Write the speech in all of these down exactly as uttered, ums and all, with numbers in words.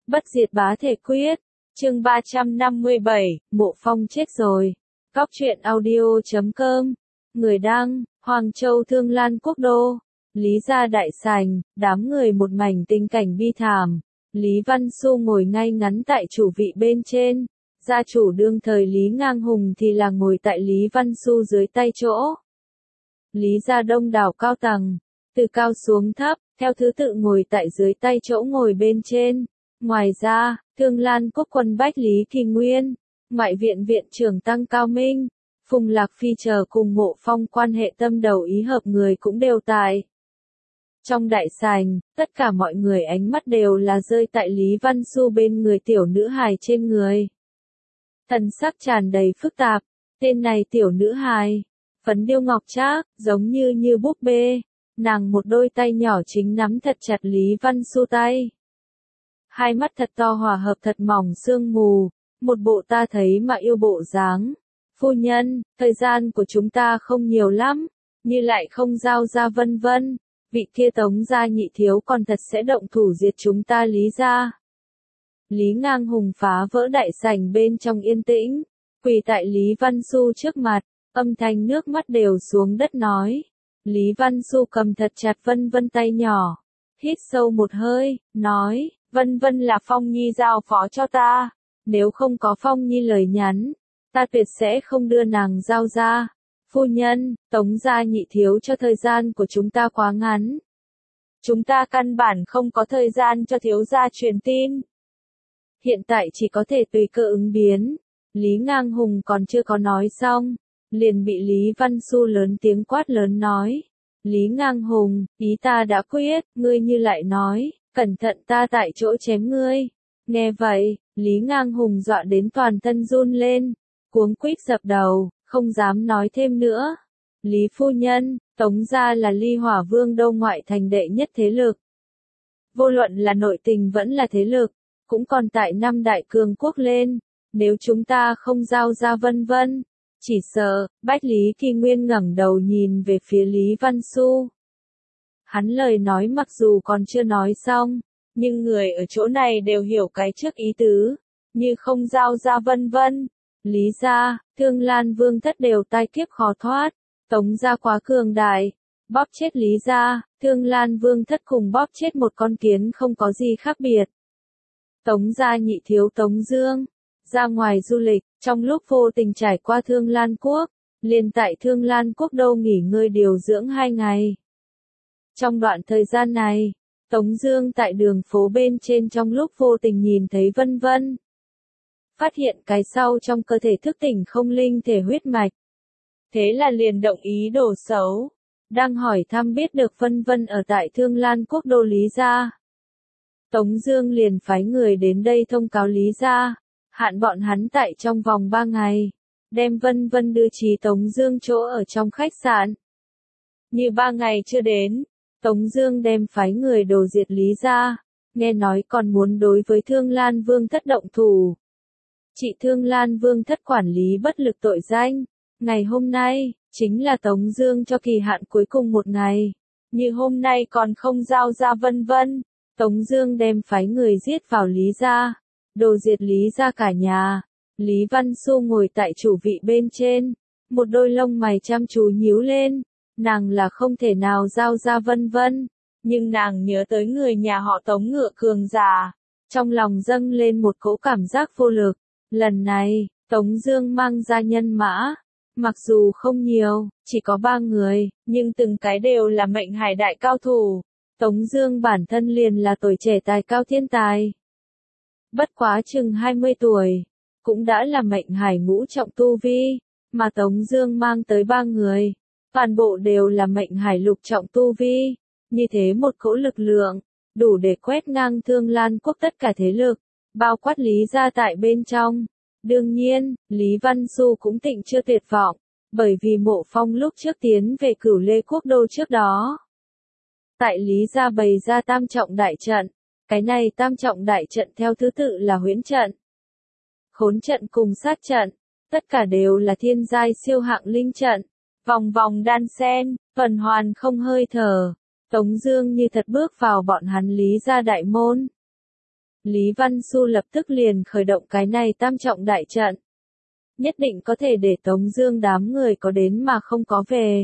Bất diệt bá thể quyết, chương ba trăm năm mươi bảy, Mộ Phong chết rồi. Góc truyện audio chấm com, người đăng, Hoàng Châu Thương Lan Quốc Đô, Lý gia đại sảnh, đám người một mảnh tình cảnh bi thảm. Lý Văn Xu ngồi ngay ngắn tại chủ vị bên trên, gia chủ đương thời Lý Ngang Hùng thì là ngồi tại Lý Văn Xu dưới tay chỗ. Lý gia đông đảo cao tầng, từ cao xuống thấp, theo thứ tự ngồi tại dưới tay chỗ ngồi bên trên. Ngoài ra, Thương Lan Quốc quân Bách Lý Kỳ Nguyên, Ngoại viện viện trưởng Tăng Cao Minh, Phùng Lạc Phi chờ cùng Mộ Phong quan hệ tâm đầu ý hợp người cũng đều tại. Trong đại sảnh, tất cả mọi người ánh mắt đều là rơi tại Lý Văn Xu bên người tiểu nữ hài trên người. Thần sắc tràn đầy phức tạp, tên này tiểu nữ hài, phấn điêu ngọc trác, giống như như búp bê, nàng một đôi tay nhỏ chính nắm thật chặt Lý Văn Xu tay. Hai mắt thật to hòa hợp thật mỏng sương mù, một bộ ta thấy mà yêu bộ dáng. Phu nhân, thời gian của chúng ta không nhiều lắm, như lại không giao ra vân vân. Vị kia Tống gia nhị thiếu còn thật sẽ động thủ diệt chúng ta Lý gia. Lý Ngang Hùng phá vỡ đại sảnh bên trong yên tĩnh, quỳ tại Lý Văn Xu trước mặt, âm thanh nước mắt đều xuống đất nói. Lý Văn Xu cầm thật chặt Vân Vân tay nhỏ, hít sâu một hơi, nói, Vân Vân là Phong Nhi giao phó cho ta, nếu không có Phong Nhi lời nhắn, ta tuyệt sẽ không đưa nàng giao ra. Phu nhân, Tống gia nhị thiếu cho thời gian của chúng ta quá ngắn. Chúng ta căn bản không có thời gian cho thiếu gia truyền tin. Hiện tại chỉ có thể tùy cơ ứng biến. Lý Ngang Hùng còn chưa có nói xong, liền bị Lý Văn Xu lớn tiếng quát lớn nói. Lý Ngang Hùng, ý ta đã quyết, ngươi như lại nói, cẩn thận ta tại chỗ chém ngươi. Nghe vậy, Lý Ngang Hùng dọa đến toàn thân run lên, cuống quýt dập đầu, không dám nói thêm nữa. Lý phu nhân, Tống gia là Ly Hỏa Vương Đô ngoại thành đệ nhất thế lực. Vô luận là nội tình vẫn là thế lực, cũng còn tại năm đại cường quốc lên, nếu chúng ta không giao ra vân vân, chỉ sợ. Bách Lý Kỳ Nguyên ngẩng đầu nhìn về phía Lý Văn Xu. Hắn lời nói mặc dù còn chưa nói xong, nhưng người ở chỗ này đều hiểu cái trước ý tứ, như không giao ra vân vân. Lý gia, Thương Lan Vương thất đều tai kiếp khó thoát, Tống gia quá cường đại, bóp chết Lý gia, Thương Lan Vương thất cùng bóp chết một con kiến không có gì khác biệt. Tống gia nhị thiếu Tống Dương, ra ngoài du lịch, trong lúc vô tình trải qua Thương Lan Quốc, liền tại Thương Lan Quốc Đô nghỉ ngơi điều dưỡng hai ngày. Trong đoạn thời gian này, Tống Dương tại đường phố bên trên trong lúc vô tình nhìn thấy Vân Vân. Phát hiện cái sau trong cơ thể thức tỉnh không linh thể huyết mạch. Thế là liền động ý đồ xấu, đang hỏi thăm biết được Vân Vân ở tại Thương Lan Quốc Đô Lý gia. Tống Dương liền phái người đến đây thông cáo Lý gia, hạn bọn hắn tại trong vòng ba ngày, đem Vân Vân đưa trí Tống Dương chỗ ở trong khách sạn. Như ba ngày chưa đến, Tống Dương đem phái người đồ diệt Lý gia, nghe nói còn muốn đối với Thương Lan Vương thất động thủ. Chị Thương Lan Vương thất quản lý bất lực tội danh. Ngày hôm nay, chính là Tống Dương cho kỳ hạn cuối cùng một ngày. Như hôm nay còn không giao ra vân vân, Tống Dương đem phái người giết vào Lý gia, đồ diệt Lý gia cả nhà. Lý Văn Xu ngồi tại chủ vị bên trên, một đôi lông mày chăm chú nhíu lên. Nàng là không thể nào giao ra vân vân, nhưng nàng nhớ tới người nhà họ Tống ngựa cường già, trong lòng dâng lên một cỗ cảm giác vô lực. Lần này, Tống Dương mang ra nhân mã, mặc dù không nhiều, chỉ có ba người, nhưng từng cái đều là mệnh hải đại cao thủ. Tống Dương bản thân liền là tuổi trẻ tài cao thiên tài, bất quá chừng hai mươi tuổi, cũng đã là mệnh hải ngũ trọng tu vi, mà Tống Dương mang tới ba người, toàn bộ đều là mệnh hải lục trọng tu vi. Như thế một cỗ lực lượng, đủ để quét ngang Thương Lan Quốc tất cả thế lực, bao quát Lý gia tại bên trong. Đương nhiên, Lý Văn Xu cũng tịnh chưa tuyệt vọng, bởi vì Mộ Phong lúc trước tiến về Cửu Lê Quốc Đô trước đó, tại Lý gia bày ra tam trọng đại trận. Cái này tam trọng đại trận theo thứ tự là huyễn trận, khốn trận cùng sát trận, tất cả đều là thiên giai siêu hạng linh trận, vòng vòng đan xen, tuần hoàn không hơi thở. Tống Dương như thật bước vào bọn hắn Lý gia đại môn. Lý Văn Xu lập tức liền khởi động cái này tam trọng đại trận. Nhất định có thể để Tống Dương đám người có đến mà không có về.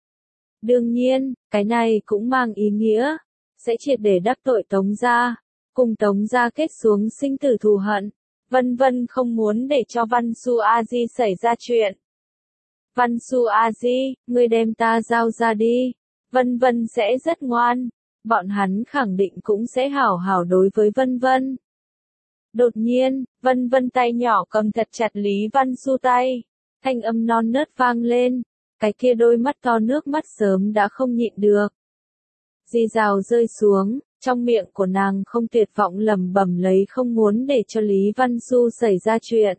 Đương nhiên, cái này cũng mang ý nghĩa, sẽ triệt để đắc tội Tống gia, cùng Tống gia kết xuống sinh tử thù hận. Vân Vân không muốn để cho Văn Xu A Di xảy ra chuyện. Văn Xu A Di, ngươi đem ta giao ra đi. Vân Vân sẽ rất ngoan. Bọn hắn khẳng định cũng sẽ hảo hảo đối với Vân Vân. Đột nhiên, Vân Vân tay nhỏ cầm thật chặt Lý Văn Xu tay. Thanh âm non nớt vang lên. Cái kia đôi mắt to nước mắt sớm đã không nhịn được. Rì rào rơi xuống, trong miệng của nàng không tuyệt vọng lẩm bẩm lấy không muốn để cho Lý Văn Xu xảy ra chuyện.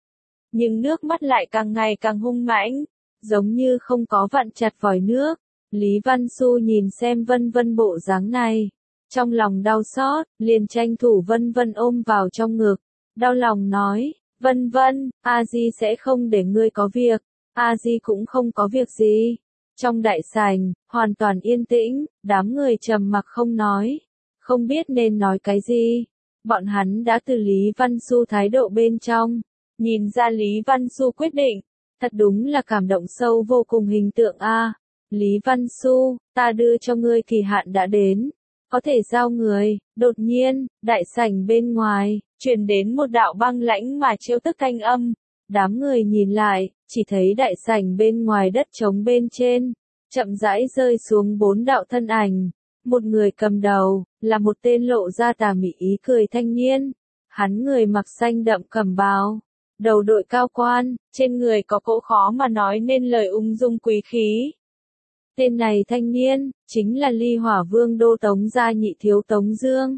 Nhưng nước mắt lại càng ngày càng hung mãnh, giống như không có vặn chặt vòi nước. Lý Văn Xu nhìn xem Vân Vân bộ dáng này, trong lòng đau xót, liền tranh thủ Vân Vân ôm vào trong ngực, đau lòng nói, Vân Vân, A Di sẽ không để ngươi có việc, A Di cũng không có việc gì. Trong đại sảnh, hoàn toàn yên tĩnh, đám người trầm mặc không nói, không biết nên nói cái gì. Bọn hắn đã từ Lý Văn Xu thái độ bên trong, nhìn ra Lý Văn Xu quyết định, thật đúng là cảm động sâu vô cùng hình tượng a. Lý Văn Xu, ta đưa cho ngươi kỳ hạn đã đến, có thể giao người. Đột nhiên, đại sảnh bên ngoài, truyền đến một đạo băng lãnh mà trêu tức thanh âm. Đám người nhìn lại, chỉ thấy đại sảnh bên ngoài đất trống bên trên, chậm rãi rơi xuống bốn đạo thân ảnh. Một người cầm đầu, là một tên lộ ra tà mị ý cười thanh niên. Hắn người mặc xanh đậm cẩm bào, đầu đội cao quan, trên người có cỗ khó mà nói nên lời ung dung quý khí. Tên này thanh niên, chính là Ly Hỏa Vương đô Tống gia nhị thiếu Tống Dương.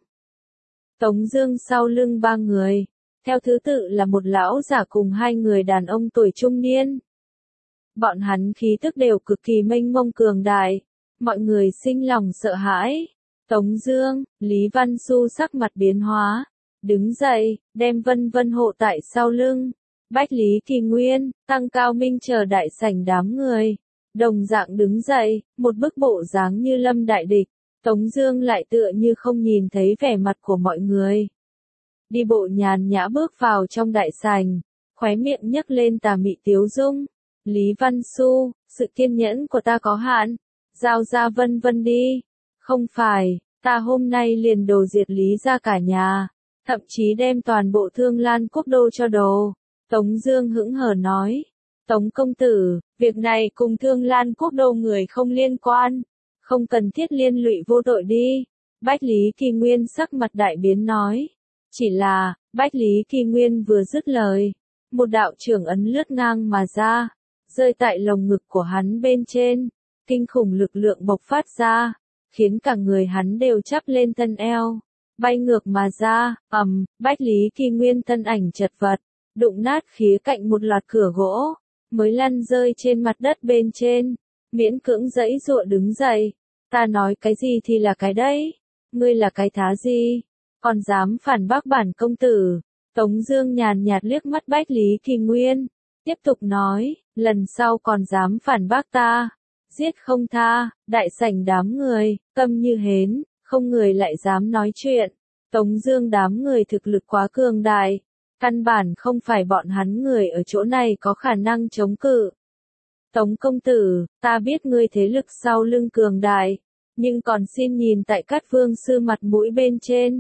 Tống Dương sau lưng ba người, theo thứ tự là một lão giả cùng hai người đàn ông tuổi trung niên. Bọn hắn khí tức đều cực kỳ mênh mông cường đại, mọi người sinh lòng sợ hãi. Tống Dương, Lý Văn Xu sắc mặt biến hóa, đứng dậy, đem Vân Vân hộ tại sau lưng. Bách Lý Kỳ Nguyên, Tăng Cao Minh chờ đại sảnh đám người, đồng dạng đứng dậy, một bức bộ dáng như lâm đại địch. Tống Dương lại tựa như không nhìn thấy vẻ mặt của mọi người, đi bộ nhàn nhã bước vào trong đại sảnh, khóe miệng nhếch lên tà mị tiếu dung. Lý Văn Xu, sự kiên nhẫn của ta có hạn, giao ra Vân Vân đi. Không phải, ta hôm nay liền đồ diệt Lý gia cả nhà, thậm chí đem toàn bộ Thương Lan Quốc đô cho đồ. Tống Dương hững hờ nói, Tống công tử, việc này cùng Thương Lan Quốc đô người không liên quan, không cần thiết liên lụy vô tội đi. Bách Lý Kỳ Nguyên sắc mặt đại biến nói, chỉ là, Bách Lý Kỳ Nguyên vừa dứt lời, một đạo trưởng ấn lướt ngang mà ra, rơi tại lồng ngực của hắn bên trên, kinh khủng lực lượng bộc phát ra, khiến cả người hắn đều chắp lên thân eo, bay ngược mà ra. Ầm, Bách Lý Kỳ Nguyên thân ảnh chật vật, đụng nát khía cạnh một loạt cửa gỗ, mới lăn rơi trên mặt đất bên trên, miễn cưỡng giãy giụa đứng dậy. Ta nói cái gì thì là cái đấy, ngươi là cái thá gì, còn dám phản bác bản công tử. Tống Dương nhàn nhạt liếc mắt Bách Lý Kỳ Nguyên, tiếp tục nói, lần sau còn dám phản bác ta, giết không tha. Đại sảnh đám người, câm như hến, không người lại dám nói chuyện. Tống Dương đám người thực lực quá cường đại, căn bản không phải bọn hắn người ở chỗ này có khả năng chống cự. Tống công tử, ta biết ngươi thế lực sau lưng cường đại, nhưng còn xin nhìn tại Cát Vương sư mặt mũi bên trên,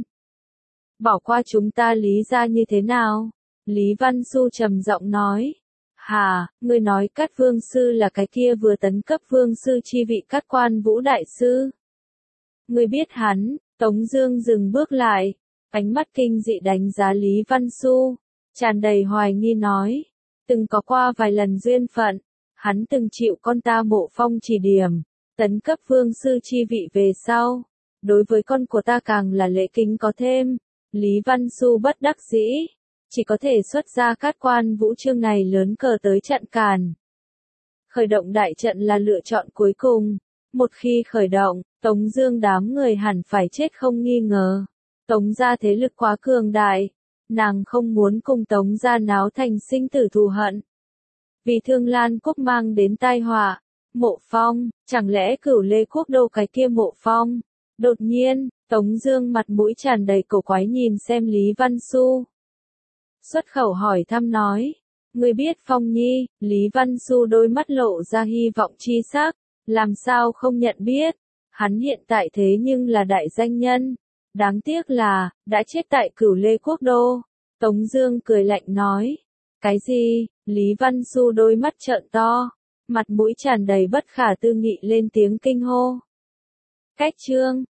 bỏ qua chúng ta Lý gia như thế nào? Lý Văn Xu trầm giọng nói. Hà, ngươi nói Cát Vương sư là cái kia vừa tấn cấp vương sư chi vị Cát Quan Vũ đại sư? Ngươi biết hắn? Tống Dương dừng bước lại, ánh mắt kinh dị đánh giá Lý Văn Xu, tràn đầy hoài nghi nói, từng có qua vài lần duyên phận, hắn từng chịu con ta Mộ Phong chỉ điểm, tấn cấp vương sư chi vị về sau, đối với con của ta càng là lễ kính có thêm. Lý Văn Xu bất đắc dĩ, chỉ có thể xuất ra Cát Quan Vũ chương này lớn cờ tới trận càn. Khởi động đại trận là lựa chọn cuối cùng, một khi khởi động, Tống Dương đám người hẳn phải chết không nghi ngờ. Tống gia thế lực quá cường đại, nàng không muốn cùng Tống gia náo thành sinh tử thù hận. Vì Thương Lan Quốc mang đến tai họa, Mộ Phong, chẳng lẽ Cửu Lê Quốc đô cái kia Mộ Phong, Đột nhiên, Tống Dương mặt mũi tràn đầy cổ quái nhìn xem Lý Văn Xu. Xuất khẩu hỏi thăm nói, người biết Phong Nhi? Lý Văn Xu đôi mắt lộ ra hy vọng chi sắc, làm sao không nhận biết, hắn hiện tại thế nhưng là đại danh nhân, đáng tiếc là, đã chết tại Cửu Lê Quốc Đô. Tống Dương cười lạnh nói, cái gì? Lý Văn Xu đôi mắt trợn to, mặt mũi tràn đầy bất khả tư nghị lên tiếng kinh hô. Cách chương